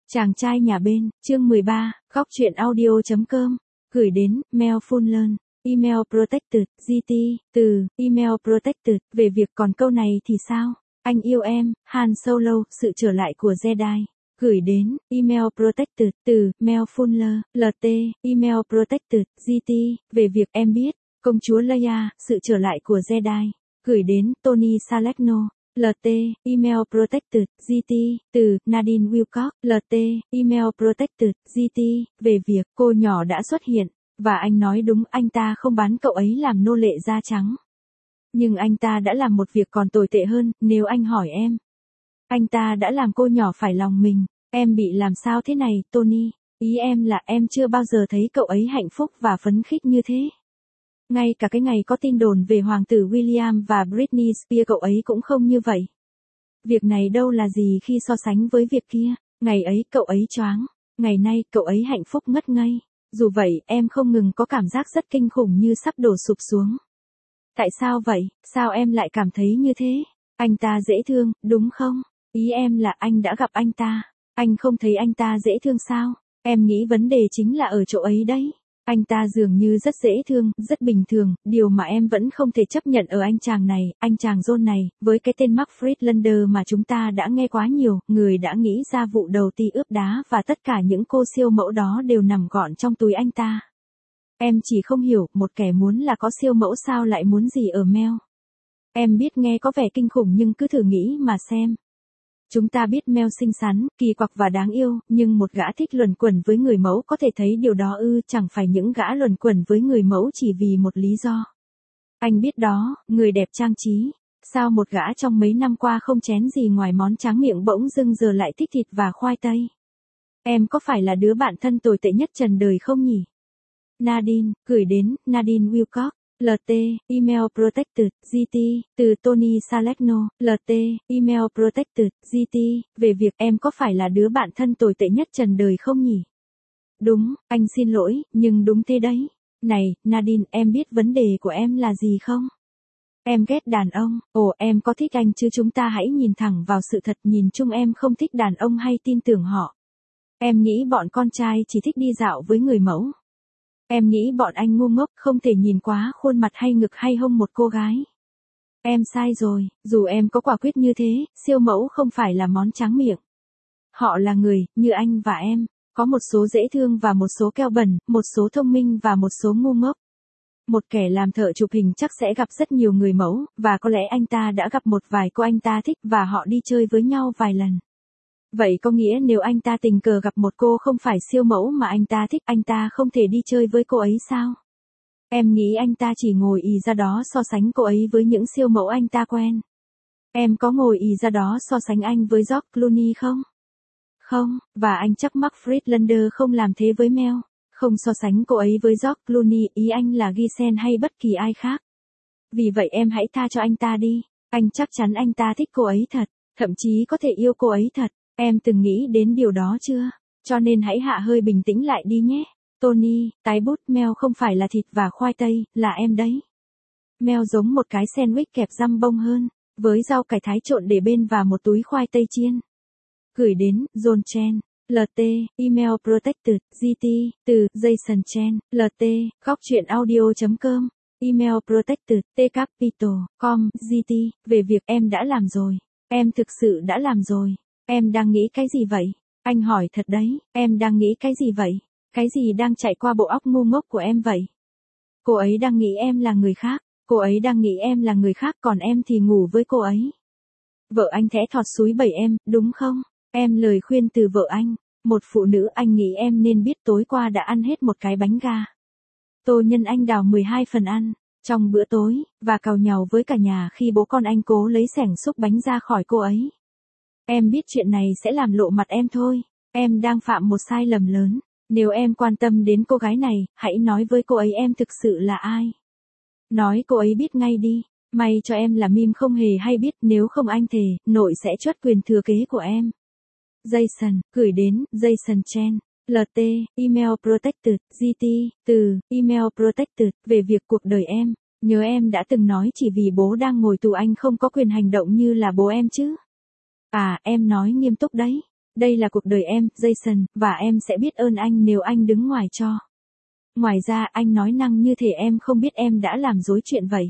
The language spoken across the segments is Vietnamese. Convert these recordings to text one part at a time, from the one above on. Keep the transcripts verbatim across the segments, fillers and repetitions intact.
Chàng trai nhà bên, chương mười ba, góc truyện audio.com, gửi đến, Mail Funlearn, Email Protected, giê tê, từ, Email Protected, về việc còn câu này thì sao? Anh yêu em, Han Solo, sự trở lại của Jedi. Gửi đến, Email Protected, từ, Mail Funlearn, lờ tê, Email Protected, giê tê, về việc em biết, công chúa Leia, sự trở lại của Jedi. Gửi đến, Tony Salerno. lờ tê, Email Protected, giê tê, từ, Nadine Wilcox, lờ tê, Email Protected, giê tê, về việc, cô nhỏ đã xuất hiện, và anh nói đúng anh ta không bán cậu ấy làm nô lệ da trắng. Nhưng anh ta đã làm một việc còn tồi tệ hơn, nếu anh hỏi em. Anh ta đã làm cô nhỏ phải lòng mình, em bị làm sao thế này, Tony? Ý em là em chưa bao giờ thấy cậu ấy hạnh phúc và phấn khích như thế. Ngay cả cái ngày có tin đồn về hoàng tử William và Britney Spears cậu ấy cũng không như vậy. Việc này đâu là gì khi so sánh với việc kia, ngày ấy cậu ấy choáng, ngày nay cậu ấy hạnh phúc ngất ngây. Dù vậy, em không ngừng có cảm giác rất kinh khủng như sắp đổ sụp xuống. Tại sao vậy, sao em lại cảm thấy như thế? Anh ta dễ thương, đúng không? Ý em là anh đã gặp anh ta, anh không thấy anh ta dễ thương sao? Em nghĩ vấn đề chính là ở chỗ ấy đấy. Anh ta dường như rất dễ thương, rất bình thường, điều mà em vẫn không thể chấp nhận ở anh chàng này, anh chàng John này, với cái tên Mark Friedlander mà chúng ta đã nghe quá nhiều, người đã nghĩ ra vụ đầu ti ướp đá và tất cả những cô siêu mẫu đó đều nằm gọn trong túi anh ta. Em chỉ không hiểu, một kẻ muốn là có siêu mẫu sao lại muốn gì ở Mel. Em biết nghe có vẻ kinh khủng nhưng cứ thử nghĩ mà xem. Chúng ta biết Mel xinh xắn, kỳ quặc và đáng yêu, nhưng một gã thích luẩn quẩn với người mẫu có thể thấy điều đó ư, chẳng phải những gã luẩn quẩn với người mẫu chỉ vì một lý do. Anh biết đó, người đẹp trang trí. Sao một gã trong mấy năm qua không chén gì ngoài món tráng miệng bỗng dưng giờ lại thích thịt và khoai tây? Em có phải là đứa bạn thân tồi tệ nhất trần đời không nhỉ? Nadine, gửi đến, Nadine Wilcox. lờ tê, Email Protected, giê tê, từ Tony Salerno, lờ tê, Email Protected, giê tê, về việc em có phải là đứa bạn thân tồi tệ nhất trần đời không nhỉ? Đúng, anh xin lỗi, nhưng đúng thế đấy. Này, Nadine, em biết vấn đề của em là gì không? Em ghét đàn ông, ồ em có thích anh chứ chúng ta hãy nhìn thẳng vào sự thật, nhìn chung em không thích đàn ông hay tin tưởng họ. Em nghĩ bọn con trai chỉ thích đi dạo với người mẫu. Em nghĩ bọn anh ngu ngốc không thể nhìn quá khuôn mặt hay ngực hay hông một cô gái. Em sai rồi, dù em có quả quyết như thế, siêu mẫu không phải là món tráng miệng. Họ là người, như anh và em, có một số dễ thương và một số keo bẩn, một số thông minh và một số ngu ngốc. Một kẻ làm thợ chụp hình chắc sẽ gặp rất nhiều người mẫu, và có lẽ anh ta đã gặp một vài cô anh ta thích và họ đi chơi với nhau vài lần. Vậy có nghĩa nếu anh ta tình cờ gặp một cô không phải siêu mẫu mà anh ta thích, anh ta không thể đi chơi với cô ấy sao? Em nghĩ anh ta chỉ ngồi ì ra đó so sánh cô ấy với những siêu mẫu anh ta quen. Em có ngồi ì ra đó so sánh anh với George Clooney không? Không, và anh chắc Mark Friedlander không làm thế với Mel. Không so sánh cô ấy với George Clooney, ý anh là Giselle hay bất kỳ ai khác. Vì vậy em hãy tha cho anh ta đi. Anh chắc chắn anh ta thích cô ấy thật, thậm chí có thể yêu cô ấy thật. Em từng nghĩ đến điều đó chưa? Cho nên hãy hạ hơi bình tĩnh lại đi nhé. Tony, tái bút, Mel không phải là thịt và khoai tây, là em đấy. Mel giống một cái sandwich kẹp răm bông hơn, với rau cải thái trộn để bên và một túi khoai tây chiên. Gửi đến, John Chen, lờ tê, Email Protected, giê tê, từ, Jason Chen, lờ tê, góc truyện audio.com, Email Protected, tcapital, com, giê tê, về việc em đã làm rồi. Em thực sự đã làm rồi. Em đang nghĩ cái gì vậy? Anh hỏi thật đấy, em đang nghĩ cái gì vậy? Cái gì đang chạy qua bộ óc ngu ngốc của em vậy? Cô ấy đang nghĩ em là người khác, cô ấy đang nghĩ em là người khác còn em thì ngủ với cô ấy. Vợ anh thẽ thọt xúi bẩy em, đúng không? Em lời khuyên từ vợ anh, một phụ nữ anh nghĩ em nên biết tối qua đã ăn hết một cái bánh gà. Tô nhân anh đào mười hai phần ăn, trong bữa tối, và càu nhàu với cả nhà khi bố con anh cố lấy xẻng xúc bánh ra khỏi cô ấy. Em biết chuyện này sẽ làm lộ mặt em thôi, em đang phạm một sai lầm lớn. Nếu em quan tâm đến cô gái này, hãy nói với cô ấy em thực sự là ai. Nói cô ấy biết ngay đi, may cho em là Mim không hề hay biết, nếu không anh thề, nội sẽ truất quyền thừa kế của em. Jason, gửi đến, Jason Chen, lờ tê, Email Protected, giê tê, từ, Email Protected, về việc cuộc đời em. Nhớ em đã từng nói chỉ vì bố đang ngồi tù anh không có quyền hành động như là bố em chứ. À, em nói nghiêm túc đấy. Đây là cuộc đời em, Jason, và em sẽ biết ơn anh nếu anh đứng ngoài cho. Ngoài ra anh nói năng như thể em không biết em đã làm dối chuyện vậy.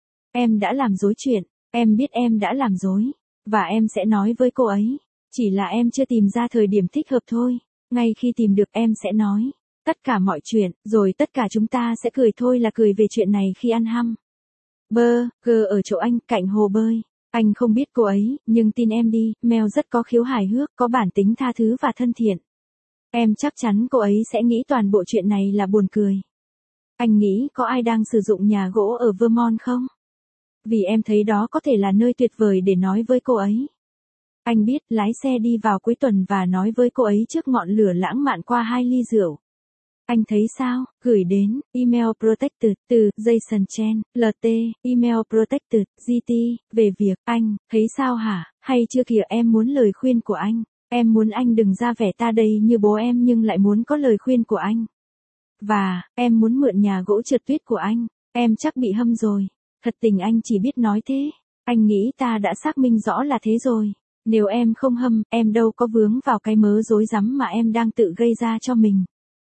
Em đã làm dối chuyện, em biết em đã làm dối. Và em sẽ nói với cô ấy. Chỉ là em chưa tìm ra thời điểm thích hợp thôi. Ngay khi tìm được em sẽ nói. Tất cả mọi chuyện, rồi tất cả chúng ta sẽ cười thôi là cười về chuyện này khi ăn hăm. Bơ, gờ ở chỗ anh, cạnh hồ bơi. Anh không biết cô ấy, nhưng tin em đi, Mel rất có khiếu hài hước, có bản tính tha thứ và thân thiện. Em chắc chắn cô ấy sẽ nghĩ toàn bộ chuyện này là buồn cười. Anh nghĩ có ai đang sử dụng nhà gỗ ở Vermont không? Vì em thấy đó có thể là nơi tuyệt vời để nói với cô ấy. Anh biết, lái xe đi vào cuối tuần và nói với cô ấy trước ngọn lửa lãng mạn qua hai ly rượu. Anh thấy sao? Gửi đến, email protected, từ, Jason Chen, lờ tê, email protected, giê tê, về việc, anh, thấy sao hả? Hay chưa kìa em muốn lời khuyên của anh. Em muốn anh đừng ra vẻ ta đây như bố em nhưng lại muốn có lời khuyên của anh. Và, em muốn mượn nhà gỗ trượt tuyết của anh. Em chắc bị hâm rồi. Thật tình anh chỉ biết nói thế. Anh nghĩ ta đã xác minh rõ là thế rồi. Nếu em không hâm, em đâu có vướng vào cái mớ rối rắm mà em đang tự gây ra cho mình.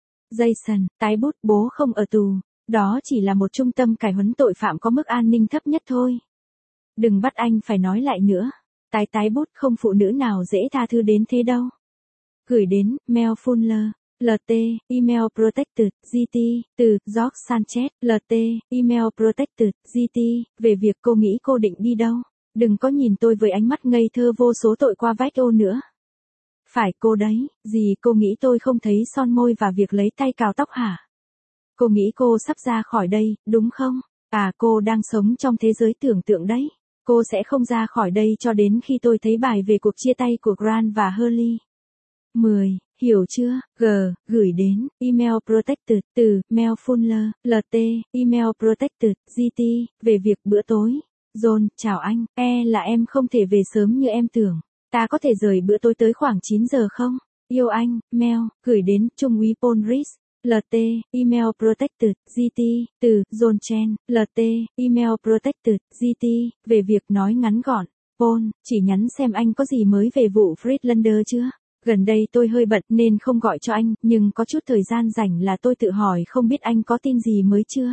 Jason, tái bút, bố không ở tù. Đó chỉ là một trung tâm cải huấn tội phạm có mức an ninh thấp nhất thôi. Đừng bắt anh phải nói lại nữa. Tái tái bút, không phụ nữ nào dễ tha thứ đến thế đâu. Gửi đến, Mel Fuller, lờ tê, email protected, giê tê, từ, George Sanchez, lờ tê, email protected, giê tê, về việc cô nghĩ cô định đi đâu. Đừng có nhìn tôi với ánh mắt ngây thơ vô số tội qua vách ô nữa. Phải cô đấy, gì cô nghĩ tôi không thấy son môi và việc lấy tay cào tóc hả? Cô nghĩ cô sắp ra khỏi đây, đúng không? À cô đang sống trong thế giới tưởng tượng đấy. Cô sẽ không ra khỏi đây cho đến khi tôi thấy bài về cuộc chia tay của Grant và Hurley. mười. Hiểu chưa? G. Gửi đến, email protected, từ, Mel Fuller, lờ tê, email protected, giê tê, về việc bữa tối. John, chào anh, e là em không thể về sớm như em tưởng. Ta có thể rời bữa tối tới khoảng chín giờ không? Yêu anh, Mel, gửi đến, Trung úy Paul Rees, lờ tê, email protected, giê tê, từ, John Chen, lờ tê, email protected, giê tê, về việc nói ngắn gọn. Paul, chỉ nhắn xem anh có gì mới về vụ Friedlander chưa? Gần đây tôi hơi bận nên không gọi cho anh, nhưng có chút thời gian rảnh là tôi tự hỏi không biết anh có tin gì mới chưa?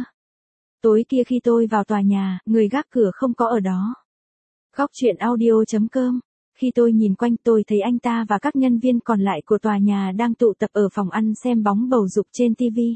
Tối kia khi tôi vào tòa nhà, người gác cửa không có ở đó. Góc truyện audio chấm com. Khi tôi nhìn quanh tôi thấy anh ta và các nhân viên còn lại của tòa nhà đang tụ tập ở phòng ăn xem bóng bầu dục trên ti vi.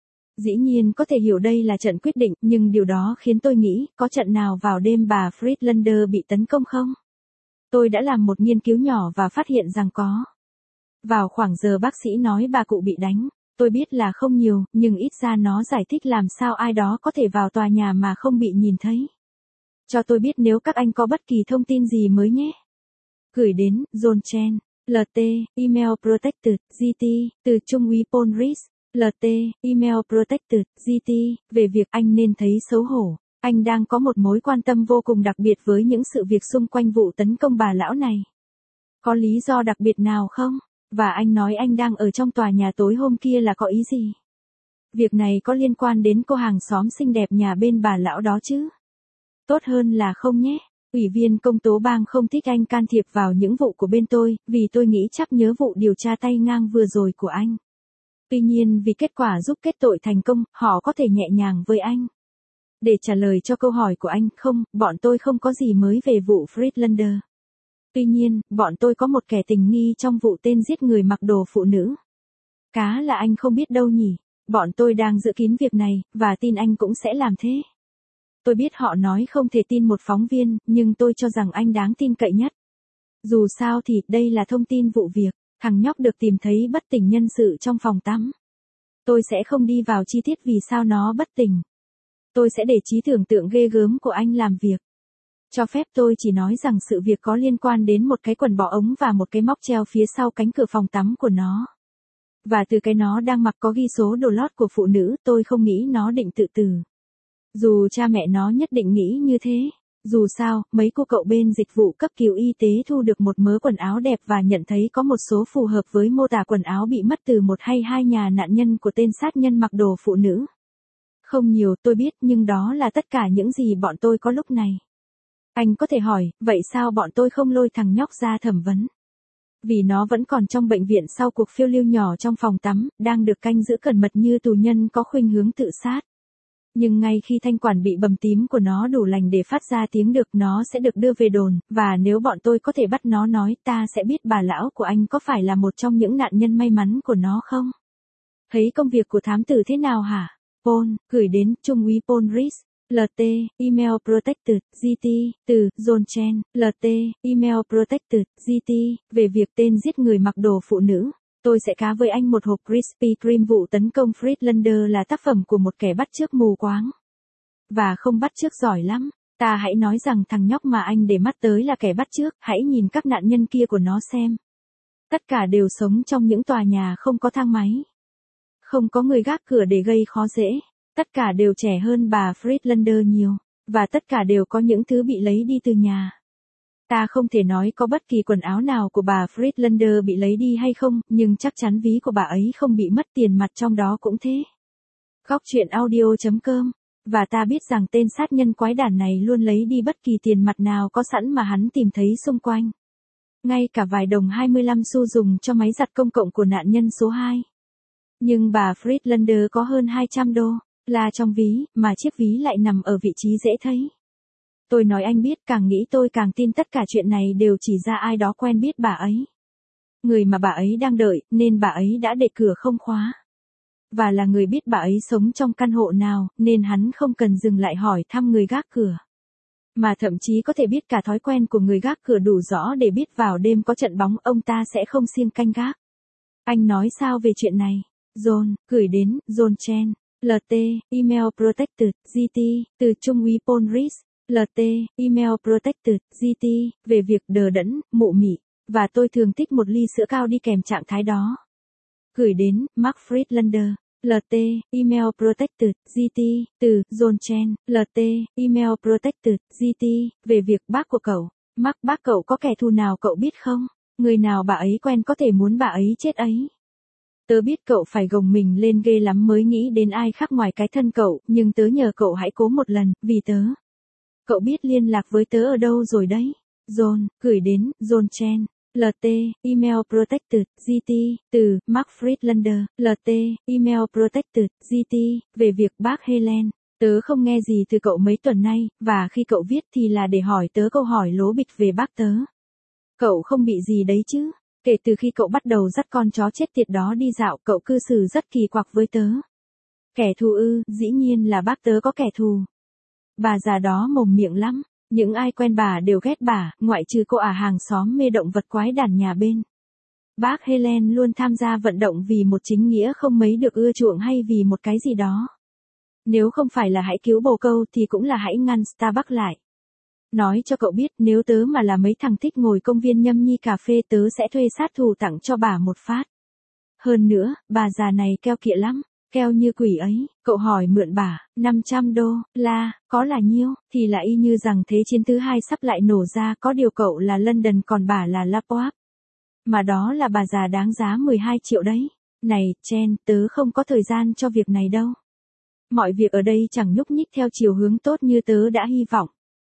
Dĩ nhiên có thể hiểu đây là trận quyết định, nhưng điều đó khiến tôi nghĩ, có trận nào vào đêm bà Friedlander bị tấn công không? Tôi đã làm một nghiên cứu nhỏ và phát hiện rằng có. Vào khoảng giờ bác sĩ nói bà cụ bị đánh, tôi biết là không nhiều, nhưng ít ra nó giải thích làm sao ai đó có thể vào tòa nhà mà không bị nhìn thấy. Cho tôi biết nếu các anh có bất kỳ thông tin gì mới nhé. Gửi đến, John Chen, lờ tê, email protected, giê tê, từ Trung úy Paul Rees, lờ tê, email protected, giê tê, về việc anh nên thấy xấu hổ. Anh đang có một mối quan tâm vô cùng đặc biệt với những sự việc xung quanh vụ tấn công bà lão này. Có lý do đặc biệt nào không? Và anh nói anh đang ở trong tòa nhà tối hôm kia là có ý gì? Việc này có liên quan đến cô hàng xóm xinh đẹp nhà bên bà lão đó chứ? Tốt hơn là không nhé. Ủy viên công tố bang không thích anh can thiệp vào những vụ của bên tôi, vì tôi nghĩ chắc nhớ vụ điều tra tay ngang vừa rồi của anh. Tuy nhiên vì kết quả giúp kết tội thành công, họ có thể nhẹ nhàng với anh. Để trả lời cho câu hỏi của anh, không, bọn tôi không có gì mới về vụ Friedlander. Tuy nhiên, bọn tôi có một kẻ tình nghi trong vụ tên giết người mặc đồ phụ nữ. Cá là anh không biết đâu nhỉ. Bọn tôi đang giữ kín việc này, và tin anh cũng sẽ làm thế. Tôi biết họ nói không thể tin một phóng viên, nhưng tôi cho rằng anh đáng tin cậy nhất. Dù sao thì, đây là thông tin vụ việc, thằng nhóc được tìm thấy bất tỉnh nhân sự trong phòng tắm. Tôi sẽ không đi vào chi tiết vì sao nó bất tỉnh. Tôi sẽ để trí tưởng tượng ghê gớm của anh làm việc. Cho phép tôi chỉ nói rằng sự việc có liên quan đến một cái quần bò ống và một cái móc treo phía sau cánh cửa phòng tắm của nó. Và từ cái nó đang mặc có ghi số đồ lót của phụ nữ, tôi không nghĩ nó định tự tử. Dù cha mẹ nó nhất định nghĩ như thế. Dù sao, mấy cô cậu bên dịch vụ cấp cứu y tế thu được một mớ quần áo đẹp và nhận thấy có một số phù hợp với mô tả quần áo bị mất từ một hay hai nhà nạn nhân của tên sát nhân mặc đồ phụ nữ. Không nhiều tôi biết, nhưng đó là tất cả những gì bọn tôi có lúc này. Anh có thể hỏi, vậy sao bọn tôi không lôi thằng nhóc ra thẩm vấn? Vì nó vẫn còn trong bệnh viện sau cuộc phiêu lưu nhỏ trong phòng tắm, đang được canh giữ cẩn mật như tù nhân có khuynh hướng tự sát. Nhưng ngay khi thanh quản bị bầm tím của nó đủ lành để phát ra tiếng được, nó sẽ được đưa về đồn, và nếu bọn tôi có thể bắt nó nói, ta sẽ biết bà lão của anh có phải là một trong những nạn nhân may mắn của nó không? Thấy công việc của thám tử thế nào hả? Paul, gửi đến Trung úy Paul Rees, lờ tê, email protected, giê tê, từ, John Chen, lờ tê, email protected, giê tê, về việc tên giết người mặc đồ phụ nữ. Tôi sẽ cá với anh một hộp Krispy Kreme. Vụ tấn công Friedlander là tác phẩm của một kẻ bắt chước mù quáng. Và không bắt chước giỏi lắm. Ta hãy nói rằng thằng nhóc mà anh để mắt tới là kẻ bắt chước, hãy nhìn các nạn nhân kia của nó xem. Tất cả đều sống trong những tòa nhà không có thang máy. Không có người gác cửa để gây khó dễ. Tất cả đều trẻ hơn bà Friedlander nhiều. Và tất cả đều có những thứ bị lấy đi từ nhà. Ta không thể nói có bất kỳ quần áo nào của bà Friedlander bị lấy đi hay không, nhưng chắc chắn ví của bà ấy không bị mất, tiền mặt trong đó cũng thế. Góc chuyện audio chấm com. Và ta biết rằng tên sát nhân quái đản này luôn lấy đi bất kỳ tiền mặt nào có sẵn mà hắn tìm thấy xung quanh. Ngay cả vài đồng hai mươi lăm xu dùng cho máy giặt công cộng của nạn nhân số hai. Nhưng bà Friedlander có hơn hai trăm đô la trong ví, mà chiếc ví lại nằm ở vị trí dễ thấy. Tôi nói anh biết, càng nghĩ tôi càng tin tất cả chuyện này đều chỉ ra ai đó quen biết bà ấy. Người mà bà ấy đang đợi, nên bà ấy đã để cửa không khóa. Và là người biết bà ấy sống trong căn hộ nào, nên hắn không cần dừng lại hỏi thăm người gác cửa. Mà thậm chí có thể biết cả thói quen của người gác cửa đủ rõ để biết vào đêm có trận bóng ông ta sẽ không siêng canh gác. Anh nói sao về chuyện này? John, gửi đến, John Chen, lờ tê, email protected, giê tê, từ Trung úy Paul Rees, lờ tê, email protected, giê tê, về việc đờ đẫn, mụ mị, và tôi thường thích một ly sữa cao đi kèm trạng thái đó. Gửi đến, Mark Friedlander, lờ tê, email protected, giê tê, từ, John Chen, lờ tê, email protected, giê tê, về việc bác của cậu. Mark, bác cậu có kẻ thù nào cậu biết không? Người nào bà ấy quen có thể muốn bà ấy chết ấy? Tớ biết cậu phải gồng mình lên ghê lắm mới nghĩ đến ai khác ngoài cái thân cậu, nhưng tớ nhờ cậu hãy cố một lần, vì tớ. Cậu biết liên lạc với tớ ở đâu rồi đấy? John, gửi đến, John Chen, lờ tê, email protected, giê tê, từ, Mark Friedlander, lờ tê, email protected, giê tê, về việc bác Helen. Tớ không nghe gì từ cậu mấy tuần nay, và khi cậu viết thì là để hỏi tớ câu hỏi lố bịch về bác tớ. Cậu không bị gì đấy chứ? Kể từ khi cậu bắt đầu dắt con chó chết tiệt đó đi dạo, cậu cư xử rất kỳ quặc với tớ. Kẻ thù ư? Dĩ nhiên là bác tớ có kẻ thù. Bà già đó mồm miệng lắm, những ai quen bà đều ghét bà, ngoại trừ cô ả hàng xóm mê động vật quái đản nhà bên. Bác Helen luôn tham gia vận động vì một chính nghĩa không mấy được ưa chuộng hay vì một cái gì đó. Nếu không phải là hãy cứu bồ câu thì cũng là hãy ngăn Starbucks lại. Nói cho cậu biết, nếu tớ mà là mấy thằng thích ngồi công viên nhâm nhi cà phê, tớ sẽ thuê sát thủ tặng cho bà một phát. Hơn nữa, bà già này keo kiệt lắm, keo như quỷ ấy. Cậu hỏi mượn bà năm trăm đô la, có là nhiêu, thì là y như rằng thế chiến thứ hai sắp lại nổ ra, có điều cậu là London còn bà là Lapointe. Mà đó là bà già đáng giá mười hai triệu đấy. Này, Chen, tớ không có thời gian cho việc này đâu. Mọi việc ở đây chẳng nhúc nhích theo chiều hướng tốt như tớ đã hy vọng.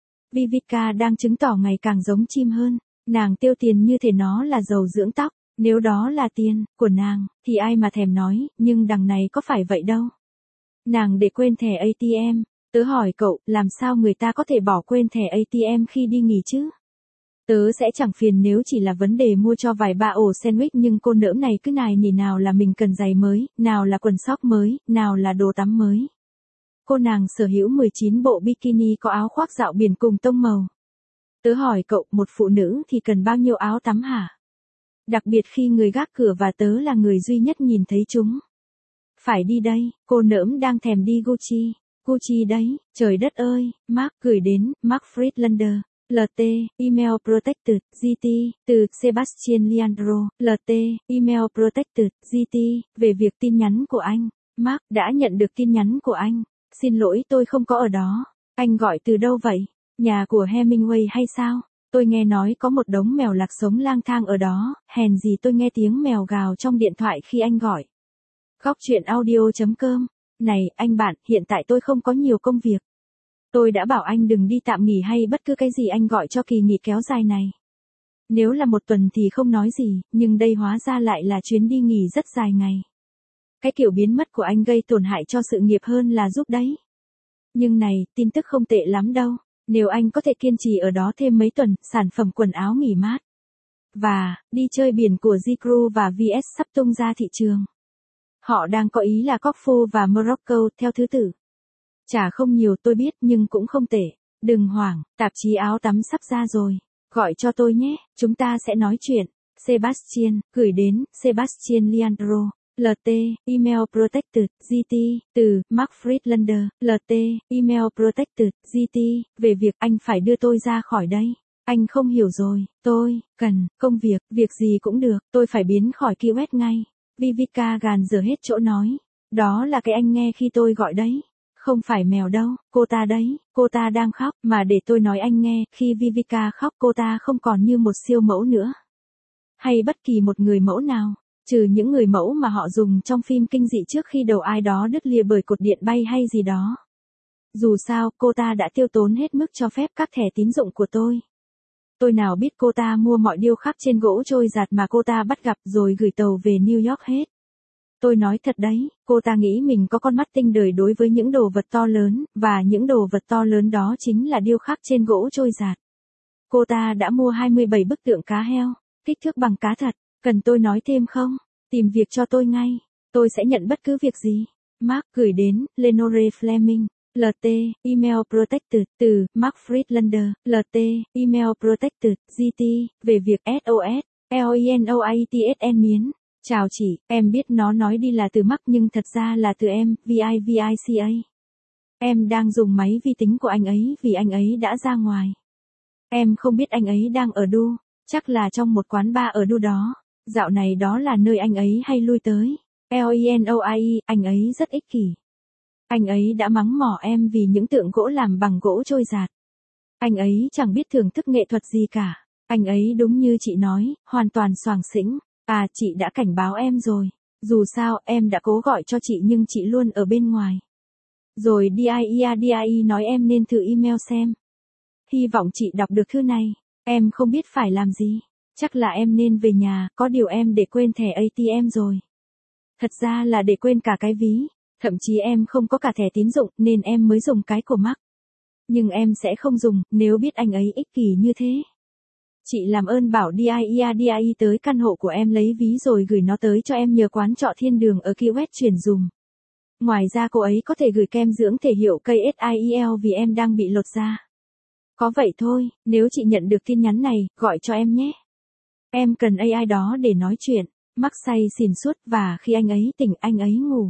Vivica đang chứng tỏ ngày càng giống chim hơn. Nàng tiêu tiền như thể nó là dầu dưỡng tóc. Nếu đó là tiền của nàng, thì ai mà thèm nói, nhưng đằng này có phải vậy đâu. Nàng để quên thẻ a tê em. Tớ hỏi cậu, làm sao người ta có thể bỏ quên thẻ a tê em khi đi nghỉ chứ? Tớ sẽ chẳng phiền nếu chỉ là vấn đề mua cho vài ba ổ sandwich, nhưng cô nỡm này cứ nài nỉ nào là mình cần giày mới, nào là quần sóc mới, nào là đồ tắm mới. Cô nàng sở hữu mười chín bộ bikini có áo khoác dạo biển cùng tông màu. Tớ hỏi cậu, một phụ nữ thì cần bao nhiêu áo tắm hả? Đặc biệt khi người gác cửa và tớ là người duy nhất nhìn thấy chúng. Phải đi đây, cô nỡm đang thèm đi Gucci. Gucci đấy, trời đất ơi. Mark, gửi đến, Mark Friedlander, lờ tê, email protected, giê tê, từ, Sebastian Leandro, lờ tê, email protected, giê tê, về việc tin nhắn của anh. Mark, đã nhận được tin nhắn của anh. Xin lỗi, tôi không có ở đó. Anh gọi từ đâu vậy? Nhà của Hemingway hay sao? Tôi nghe nói có một đống mèo lạc sống lang thang ở đó, hèn gì tôi nghe tiếng mèo gào trong điện thoại khi anh gọi. Góc chuyện audio chấm com. Này, anh bạn, hiện tại tôi không có nhiều công việc. Tôi đã bảo anh đừng đi tạm nghỉ hay bất cứ cái gì anh gọi cho kỳ nghỉ kéo dài này. Nếu là một tuần thì không nói gì, nhưng đây hóa ra lại là chuyến đi nghỉ rất dài ngày. Cái kiểu biến mất của anh gây tổn hại cho sự nghiệp hơn là giúp đấy. Nhưng này, tin tức không tệ lắm đâu. Nếu anh có thể kiên trì ở đó thêm mấy tuần, sản phẩm quần áo nghỉ mát và đi chơi biển của J.Crew và vê ét sắp tung ra thị trường. Họ đang có ý là Corfu và Morocco theo thứ tự. Chả không nhiều tôi biết nhưng cũng không tệ. Đừng hoảng, tạp chí áo tắm sắp ra rồi. Gọi cho tôi nhé, chúng ta sẽ nói chuyện. Sebastian, gửi đến Sebastian Leandro. lờ tê, email protected, giê tê, từ, Mark Friedlander, lờ tê, email protected, giê tê, về việc anh phải đưa tôi ra khỏi đây. Anh không hiểu rồi, tôi, cần, công việc, việc gì cũng được, tôi phải biến khỏi Key West ngay. Vivica gàn giờ hết chỗ nói. Đó là cái anh nghe khi tôi gọi đấy. Không phải mèo đâu, cô ta đấy, cô ta đang khóc, mà để tôi nói anh nghe, khi Vivica khóc cô ta không còn như một siêu mẫu nữa. Hay bất kỳ một người mẫu nào. Trừ những người mẫu mà họ dùng trong phim kinh dị trước khi đầu ai đó đứt lìa bởi cột điện bay hay gì đó. Dù sao, cô ta đã tiêu tốn hết mức cho phép các thẻ tín dụng của tôi. Tôi nào biết cô ta mua mọi điêu khắc trên gỗ trôi giạt mà cô ta bắt gặp rồi gửi tàu về New York hết. Tôi nói thật đấy, cô ta nghĩ mình có con mắt tinh đời đối với những đồ vật to lớn, và những đồ vật to lớn đó chính là điêu khắc trên gỗ trôi giạt. Cô ta đã mua hai mươi bảy bức tượng cá heo, kích thước bằng cá thật. Cần tôi nói thêm không? Tìm việc cho tôi ngay. Tôi sẽ nhận bất cứ việc gì. Mark gửi đến Lenore Fleming. lờ tê, email protected, từ, Mark Friedlander, lờ tê, email protected, giê tê, về việc ét ô ét, L-E-N-O-I-T-S-N miến. Chào chị, em biết nó nói đi là từ Mark nhưng thật ra là từ em, V-I-V-I-C-A. Em đang dùng máy vi tính của anh ấy vì anh ấy đã ra ngoài. Em không biết anh ấy đang ở đâu, chắc là trong một quán bar ở đâu đó. Dạo này đó là nơi anh ấy hay lui tới. L-E-N-O-I-E, anh ấy rất ích kỷ. Anh ấy đã mắng mỏ em vì những tượng gỗ làm bằng gỗ trôi giạt. Anh ấy chẳng biết thưởng thức nghệ thuật gì cả. Anh ấy đúng như chị nói, hoàn toàn xoàng xĩnh. À, chị đã cảnh báo em rồi. Dù sao, em đã cố gọi cho chị nhưng chị luôn ở bên ngoài. Rồi Dia Dia nói em nên thử email xem. Hy vọng chị đọc được thư này. Em không biết phải làm gì. Chắc là em nên về nhà, có điều em để quên thẻ a tê em rồi. Thật ra là để quên cả cái ví. Thậm chí em không có cả thẻ tín dụng nên em mới dùng cái của Mark. Nhưng em sẽ không dùng nếu biết anh ấy ích kỷ như thế. Chị làm ơn bảo Dia Dia tới căn hộ của em lấy ví rồi gửi nó tới cho em nhờ quán trọ thiên đường ở Key West chuyển dùm. Ngoài ra cô ấy có thể gửi kem dưỡng thể hiệu ca ét i e lờ vì em đang bị lột da. Có vậy thôi, nếu chị nhận được tin nhắn này, gọi cho em nhé. Em cần a i đó để nói chuyện. Mark say xỉn suốt và khi anh ấy tỉnh anh ấy ngủ.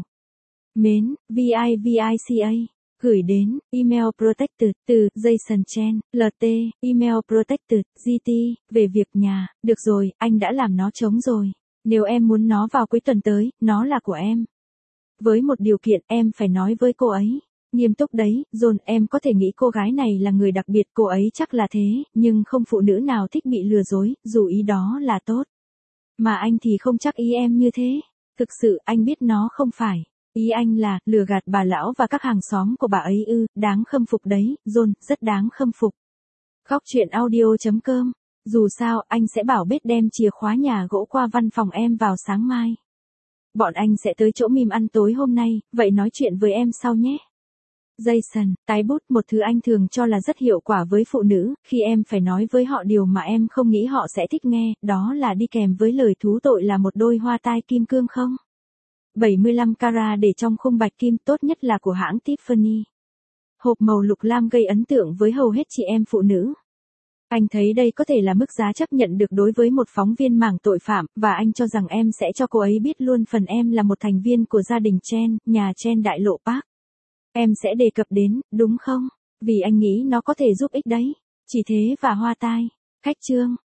Mến, Vivica, gửi đến, email protected, từ, Jason Chen, lờ tê, email protected, giê tê, về việc nhà, được rồi, anh đã làm nó trống rồi. Nếu em muốn nó vào cuối tuần tới, nó là của em. Với một điều kiện em phải nói với cô ấy. Nghiêm túc đấy, John, em có thể nghĩ cô gái này là người đặc biệt, cô ấy chắc là thế, nhưng không phụ nữ nào thích bị lừa dối, dù ý đó là tốt. Mà anh thì không chắc ý em như thế. Thực sự anh biết nó không phải. Ý anh là, lừa gạt bà lão và các hàng xóm của bà ấy ư, đáng khâm phục đấy, John, rất đáng khâm phục. Góc chuyện audio chấm com. Dù sao, anh sẽ bảo bếp đem chìa khóa nhà gỗ qua văn phòng em vào sáng mai. Bọn anh sẽ tới chỗ mìm ăn tối hôm nay, vậy nói chuyện với em sau nhé. Jason, tái bút, một thứ anh thường cho là rất hiệu quả với phụ nữ, khi em phải nói với họ điều mà em không nghĩ họ sẽ thích nghe, đó là đi kèm với lời thú tội là một đôi hoa tai kim cương không? bảy mươi lăm carat để trong khung bạch kim, tốt nhất là của hãng Tiffany. Hộp màu lục lam gây ấn tượng với hầu hết chị em phụ nữ. Anh thấy đây có thể là mức giá chấp nhận được đối với một phóng viên mảng tội phạm, và anh cho rằng em sẽ cho cô ấy biết luôn phần em là một thành viên của gia đình Chen, nhà Chen Đại Lộ Park. Em sẽ đề cập đến, đúng không? Vì anh nghĩ nó có thể giúp ích đấy. Chỉ thế và hoa tai. Khách chương.